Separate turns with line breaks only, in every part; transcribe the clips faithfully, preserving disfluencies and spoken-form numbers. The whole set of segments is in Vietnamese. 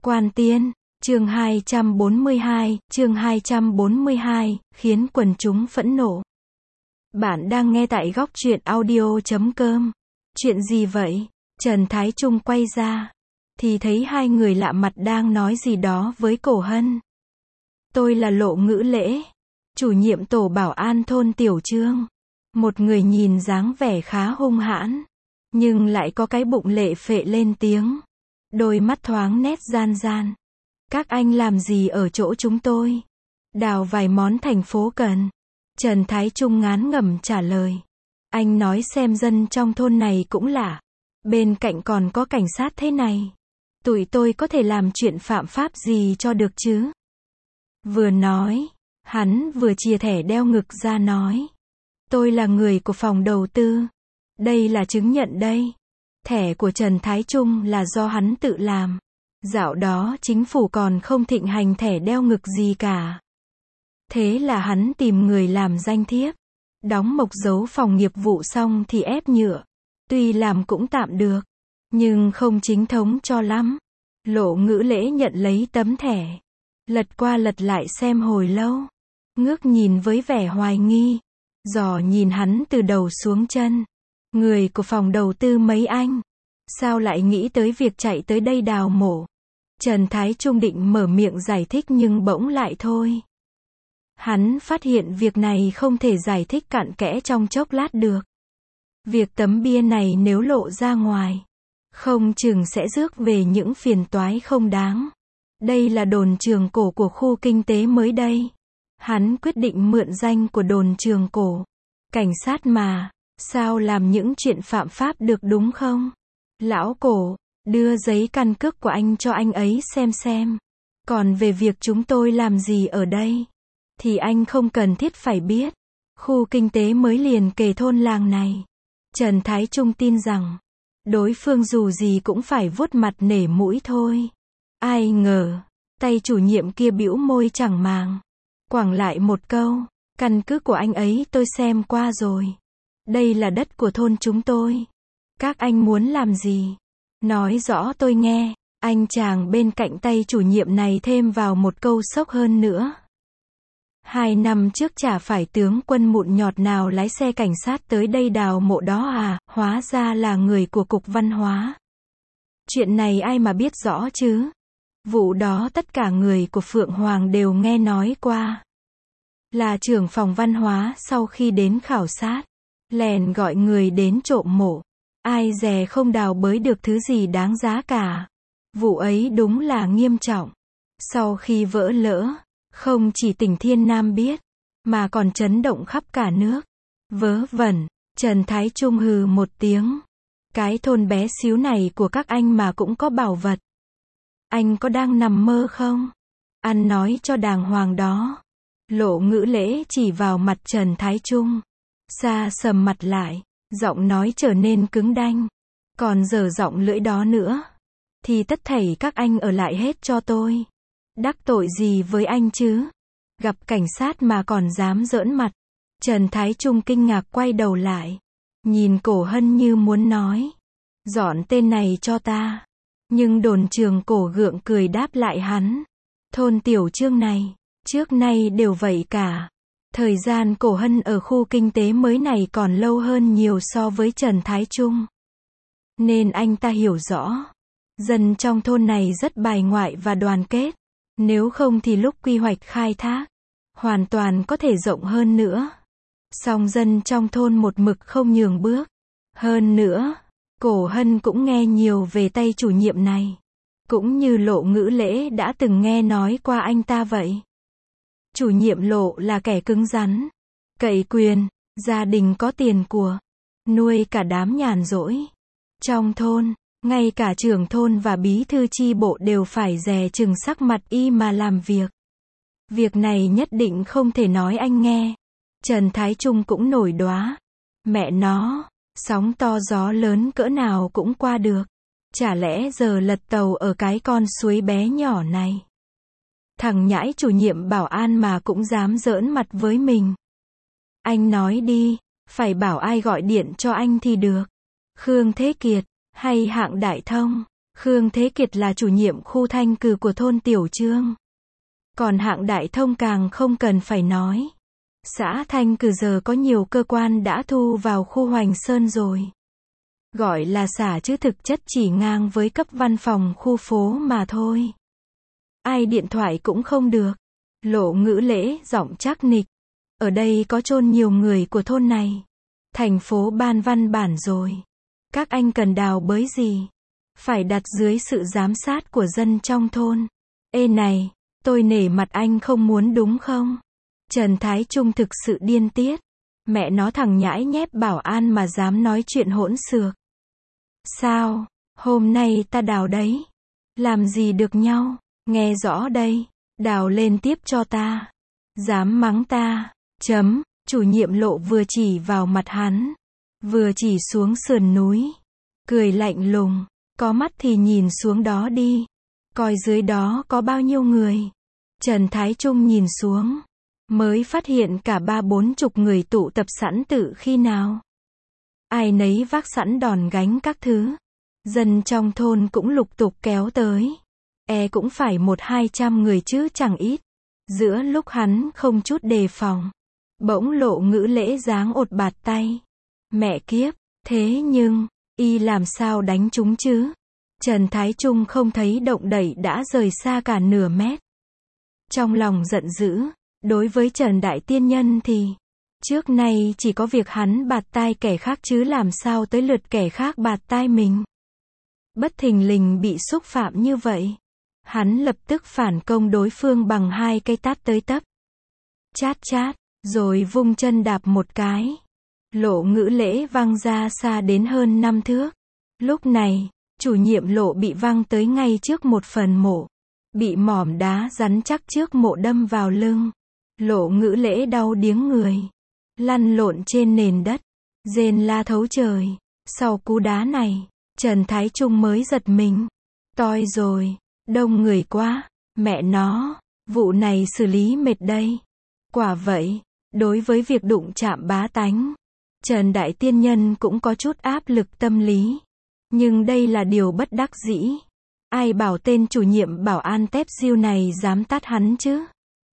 Quan Tiên, chương hai trăm bốn mươi hai, chương hai trăm bốn mươi hai, khiến quần chúng phẫn nộ. Bạn đang nghe tại góc truyện audio chấm com. Chuyện gì vậy? Trần Thái Trung quay ra, thì thấy hai người lạ mặt đang nói gì đó với Cổ Hân. Tôi là Lộ Ngữ Lễ, chủ nhiệm tổ bảo an thôn Tiểu Trương. Một người nhìn dáng vẻ khá hung hãn, nhưng lại có cái bụng lệ phệ lên tiếng. Đôi mắt thoáng nét gian gian. Các anh làm gì ở chỗ chúng tôi? Đào vài món thành phố cần. Trần Thái Trung ngán ngẩm trả lời. Anh nói xem dân trong thôn này cũng lạ. Bên cạnh còn có cảnh sát thế này. Tụi tôi có thể làm chuyện phạm pháp gì cho được chứ? Vừa nói, hắn vừa chìa thẻ đeo ngực ra nói. Tôi là người của phòng đầu tư. Đây là chứng nhận đây. Thẻ của Trần Thái Trung là do hắn tự làm. Dạo đó chính phủ còn không thịnh hành thẻ đeo ngực gì cả. Thế là hắn tìm người làm danh thiếp. Đóng mộc dấu phòng nghiệp vụ xong thì ép nhựa. Tuy làm cũng tạm được, nhưng không chính thống cho lắm. Lộ Ngữ Lễ nhận lấy tấm thẻ. Lật qua lật lại xem hồi lâu. Ngước nhìn với vẻ hoài nghi. Dò nhìn hắn từ đầu xuống chân. Người của phòng đầu tư mấy anh? Sao lại nghĩ tới việc chạy tới đây đào mộ? Trần Thái Trung định mở miệng giải thích nhưng bỗng lại thôi. Hắn phát hiện việc này không thể giải thích cặn kẽ trong chốc lát được. Việc tấm bia này nếu lộ ra ngoài, không chừng sẽ rước về những phiền toái không đáng. Đây là đồn trường cổ của khu kinh tế mới đây. Hắn quyết định mượn danh của đồn trường cổ. Cảnh sát mà, sao làm những chuyện phạm pháp được đúng không? Lão Cổ, đưa giấy căn cước của anh cho anh ấy xem xem. Còn về việc chúng tôi làm gì ở đây, thì anh không cần thiết phải biết. Khu kinh tế mới liền kề thôn làng này. Trần Thái Trung tin rằng, đối phương dù gì cũng phải vuốt mặt nể mũi thôi. Ai ngờ, tay chủ nhiệm kia bĩu môi chẳng màng. Quẳng lại một câu, căn cước của anh ấy tôi xem qua rồi. Đây là đất của thôn chúng tôi. Các anh muốn làm gì? Nói rõ tôi nghe. Anh chàng bên cạnh tay chủ nhiệm này thêm vào một câu sốc hơn nữa. Hai năm trước chả phải tướng quân mụn nhọt nào lái xe cảnh sát tới đây đào mộ đó à? Hóa ra là người của Cục Văn hóa. Chuyện này ai mà biết rõ chứ? Vụ đó tất cả người của Phượng Hoàng đều nghe nói qua. Là trưởng phòng văn hóa sau khi đến khảo sát, lèn gọi người đến trộm mộ. Ai dè không đào bới được thứ gì đáng giá cả. Vụ ấy đúng là nghiêm trọng. Sau khi vỡ lỡ, không chỉ tỉnh Thiên Nam biết, mà còn chấn động khắp cả nước. Vớ vẩn, Trần Thái Trung hừ một tiếng. Cái thôn bé xíu này của các anh mà cũng có bảo vật. Anh có đang nằm mơ không? Ăn nói cho đàng hoàng đó. Lộ Ngữ Lễ chỉ vào mặt Trần Thái Trung. Xa sầm mặt lại, giọng nói trở nên cứng đanh. Còn dở giọng lưỡi đó nữa, thì tất thảy các anh ở lại hết cho tôi. Đắc tội gì với anh chứ? Gặp cảnh sát mà còn dám giỡn mặt. Trần Thái Trung kinh ngạc quay đầu lại. Nhìn Cổ Hân như muốn nói. Dọn tên này cho ta. Nhưng đồn trường cổ gượng cười đáp lại hắn. Thôn Tiểu Trương này, trước nay đều vậy cả. Thời gian Cổ Hân ở khu kinh tế mới này còn lâu hơn nhiều so với Trần Thái Trung. Nên anh ta hiểu rõ. Dân trong thôn này rất bài ngoại và đoàn kết. Nếu không thì lúc quy hoạch khai thác, hoàn toàn có thể rộng hơn nữa. Song dân trong thôn một mực không nhường bước. Hơn nữa, Cổ Hân cũng nghe nhiều về tay chủ nhiệm này. Cũng như Lộ Ngữ Lễ đã từng nghe nói qua anh ta vậy. Chủ nhiệm Lộ là kẻ cứng rắn, cậy quyền, gia đình có tiền của, nuôi cả đám nhàn rỗi. Trong thôn, ngay cả trưởng thôn và bí thư chi bộ đều phải dè chừng sắc mặt y mà làm việc. Việc này nhất định không thể nói anh nghe. Trần Thái Trung cũng nổi đoá. Mẹ nó, sóng to gió lớn cỡ nào cũng qua được. Chả lẽ giờ lật tàu ở cái con suối bé nhỏ này? Thằng nhãi chủ nhiệm bảo an mà cũng dám giỡn mặt với mình. Anh nói đi, phải bảo ai gọi điện cho anh thì được. Khương Thế Kiệt, hay Hạng Đại Thông? Khương Thế Kiệt là chủ nhiệm khu thanh cử của thôn Tiểu Trương. Còn Hạng Đại Thông càng không cần phải nói. Xã thanh cử giờ có nhiều cơ quan đã thu vào khu Hoành Sơn rồi. Gọi là xã chứ thực chất chỉ ngang với cấp văn phòng khu phố mà thôi. Ai điện thoại cũng không được. Lộ Ngữ Lễ giọng chắc nịch. Ở đây có chôn nhiều người của thôn này. Thành phố ban văn bản rồi. Các anh cần đào bới gì? Phải đặt dưới sự giám sát của dân trong thôn. Ê này, tôi nể mặt anh không muốn đúng không? Trần Thái Trung thực sự điên tiết. Mẹ nó thằng nhãi nhép bảo an mà dám nói chuyện hỗn xược. Sao? Hôm nay ta đào đấy. Làm gì được nhau? Nghe rõ đây. Đào lên tiếp cho ta. Dám mắng ta. Chấm. Chủ nhiệm Lộ vừa chỉ vào mặt hắn. Vừa chỉ xuống sườn núi. Cười lạnh lùng. Có mắt thì nhìn xuống đó đi. Coi dưới đó có bao nhiêu người. Trần Thái Trung nhìn xuống. Mới phát hiện cả ba bốn chục người tụ tập sẵn tự khi nào. Ai nấy vác sẵn đòn gánh các thứ. Dân trong thôn cũng lục tục kéo tới. E cũng phải một hai trăm người chứ chẳng ít. Giữa lúc hắn không chút đề phòng. Bỗng Lộ Ngữ Lễ giáng ột bạt tay. Mẹ kiếp, thế nhưng, y làm sao đánh chúng chứ? Trần Thái Trung không thấy động đậy đã rời xa cả nửa mét. Trong lòng giận dữ, đối với Trần Đại Tiên Nhân thì, trước nay chỉ có việc hắn bạt tai kẻ khác chứ làm sao tới lượt kẻ khác bạt tai mình. Bất thình lình bị xúc phạm như vậy. Hắn lập tức phản công đối phương bằng hai cây tát tới tấp. Chát chát, rồi vung chân đạp một cái. Lộ Ngữ Lễ văng ra xa đến hơn năm thước. Lúc này, chủ nhiệm Lộ bị văng tới ngay trước một phần mộ. Bị mỏm đá rắn chắc trước mộ đâm vào lưng. Lộ Ngữ Lễ đau điếng người. Lăn lộn trên nền đất. Rên la thấu trời. Sau cú đá này, Trần Thái Trung mới giật mình. Toi rồi, đông người quá. Mẹ nó, vụ này xử lý mệt đây. Quả vậy, đối với việc đụng chạm bá tánh, Trần Đại Tiên Nhân cũng có chút áp lực tâm lý. Nhưng đây là điều bất đắc dĩ. Ai bảo tên chủ nhiệm bảo an tép diêu này dám tát hắn chứ?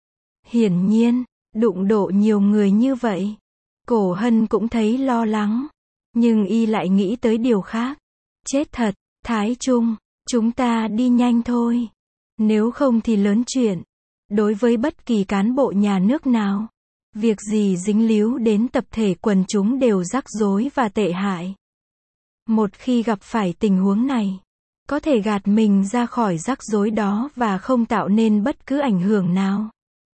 Hiển nhiên, đụng độ nhiều người như vậy. Cổ Hân cũng thấy lo lắng. Nhưng y lại nghĩ tới điều khác. Chết thật, Thái Trung, chúng ta đi nhanh thôi. Nếu không thì lớn chuyện. Đối với bất kỳ cán bộ nhà nước nào, việc gì dính líu đến tập thể quần chúng đều rắc rối và tệ hại. Một khi gặp phải tình huống này, có thể gạt mình ra khỏi rắc rối đó và không tạo nên bất cứ ảnh hưởng nào.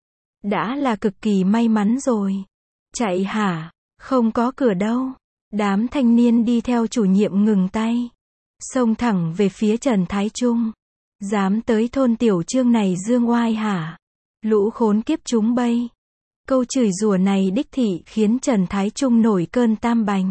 Đã là cực kỳ may mắn rồi. Chạy hả? Không có cửa đâu. Đám thanh niên đi theo chủ nhiệm ngừng tay. Xông thẳng về phía Trần Thái Trung. Dám tới thôn Tiểu Trương này dương oai hả? Lũ khốn kiếp chúng bay. Câu chửi rủa này đích thị khiến Trần Thái Trung nổi cơn tam bành.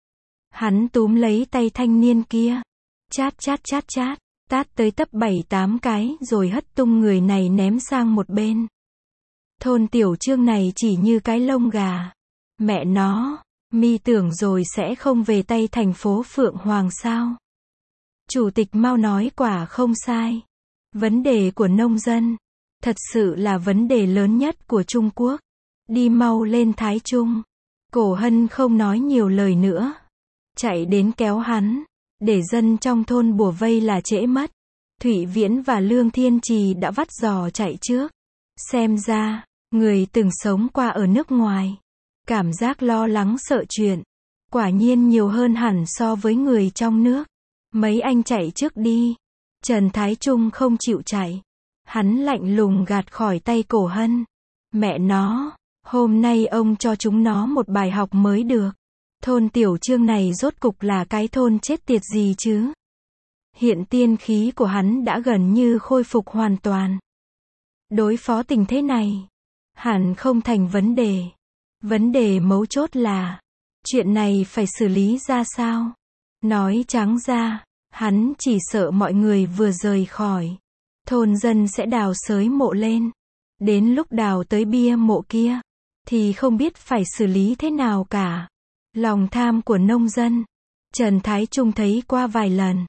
Hắn túm lấy tay thanh niên kia. Chát chát chát chát. Tát tới tấp bảy tám cái rồi hất tung người này ném sang một bên. Thôn Tiểu Trương này chỉ như cái lông gà. Mẹ nó, mi tưởng rồi sẽ không về tay thành phố Phượng Hoàng sao? Chủ tịch Mao nói quả không sai. Vấn đề của nông dân, thật sự là vấn đề lớn nhất của Trung Quốc. Đi mau lên Thái Trung. Cổ Hân không nói nhiều lời nữa. Chạy đến kéo hắn. Để dân trong thôn bủa vây là trễ mất. Thủy Viễn và Lương Thiên Trì đã vắt giò chạy trước. Xem ra, người từng sống qua ở nước ngoài. Cảm giác lo lắng sợ chuyện. Quả nhiên nhiều hơn hẳn so với người trong nước. Mấy anh chạy trước đi. Trần Thái Trung không chịu chạy. Hắn lạnh lùng gạt khỏi tay Cổ Hân. Mẹ nó, hôm nay ông cho chúng nó một bài học mới được. Thôn Tiểu Trương này rốt cục là cái thôn chết tiệt gì chứ? Hiện tiên khí của hắn đã gần như khôi phục hoàn toàn. Đối phó tình thế này, hẳn không thành vấn đề. Vấn đề mấu chốt là, chuyện này phải xử lý ra sao? Nói trắng ra, hắn chỉ sợ mọi người vừa rời khỏi. Thôn dân sẽ đào xới mộ lên. Đến lúc đào tới bia mộ kia, thì không biết phải xử lý thế nào cả. Lòng tham của nông dân, Trần Thái Trung thấy qua vài lần.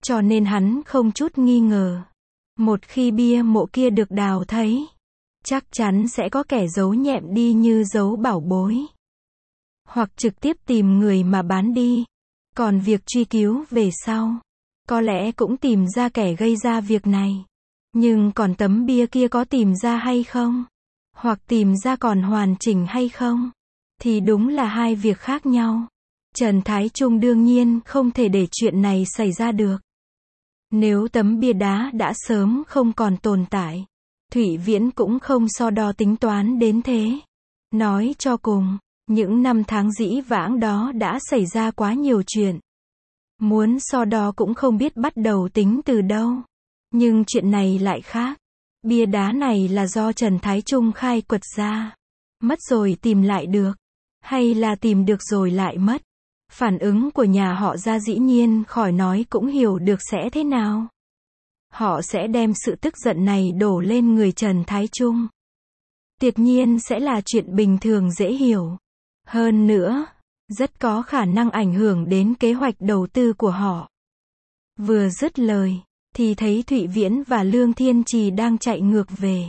cho nên hắn không chút nghi ngờ. Một khi bia mộ kia được đào thấy, chắc chắn sẽ có kẻ giấu nhẹm đi như giấu bảo bối. Hoặc trực tiếp tìm người mà bán đi. Còn việc truy cứu về sau, có lẽ cũng tìm ra kẻ gây ra việc này. Nhưng còn tấm bia kia có tìm ra hay không? Hoặc tìm ra còn hoàn chỉnh hay không? Thì đúng là hai việc khác nhau. Trần Thái Trung đương nhiên không thể để chuyện này xảy ra được. Nếu tấm bia đá đã sớm không còn tồn tại, Thủy Viễn cũng không so đo tính toán đến thế. Nói cho cùng, những năm tháng dĩ vãng đó đã xảy ra quá nhiều chuyện. Muốn so đo cũng không biết bắt đầu tính từ đâu. Nhưng chuyện này lại khác. Bia đá này là do Trần Thái Trung khai quật ra. Mất rồi tìm lại được. Hay là tìm được rồi lại mất. Phản ứng của nhà họ Gia dĩ nhiên khỏi nói cũng hiểu được sẽ thế nào. Họ sẽ đem sự tức giận này đổ lên người Trần Thái Trung. Tuyệt nhiên sẽ là chuyện bình thường dễ hiểu. Hơn nữa, rất có khả năng ảnh hưởng đến kế hoạch đầu tư của họ. Vừa dứt lời, thì thấy Thụy Viễn và Lương Thiên Trì đang chạy ngược về.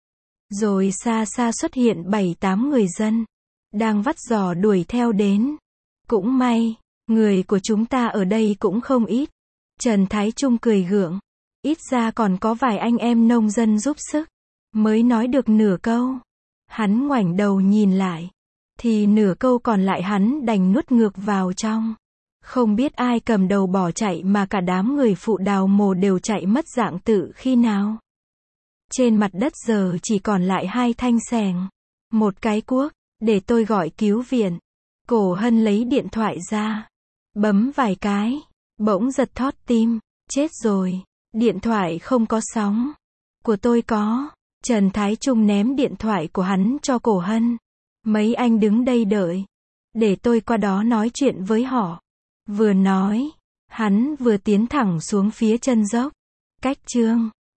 Rồi xa xa xuất hiện bảy tám người dân, đang vắt giò đuổi theo đến. Cũng may, người của chúng ta ở đây cũng không ít. Trần Thái Trung cười gượng. Ít ra còn có vài anh em nông dân giúp sức. Mới nói được nửa câu. Hắn ngoảnh đầu nhìn lại. Thì nửa câu còn lại hắn đành nuốt ngược vào trong. Không biết ai cầm đầu bỏ chạy mà cả đám người phụ đào mồ đều chạy mất dạng tự khi nào. Trên mặt đất giờ chỉ còn lại hai thanh xẻng. Một cái cuốc, để tôi gọi cứu viện. Cổ Hân lấy điện thoại ra. Bấm vài cái. Bỗng giật thót tim. Chết rồi. Điện thoại không có sóng. Của tôi có. Trần Thái Trung ném điện thoại của hắn cho Cổ Hân. Mấy anh đứng đây đợi. Để tôi qua đó nói chuyện với họ. Vừa nói, hắn vừa tiến thẳng xuống phía chân dốc. Cách chương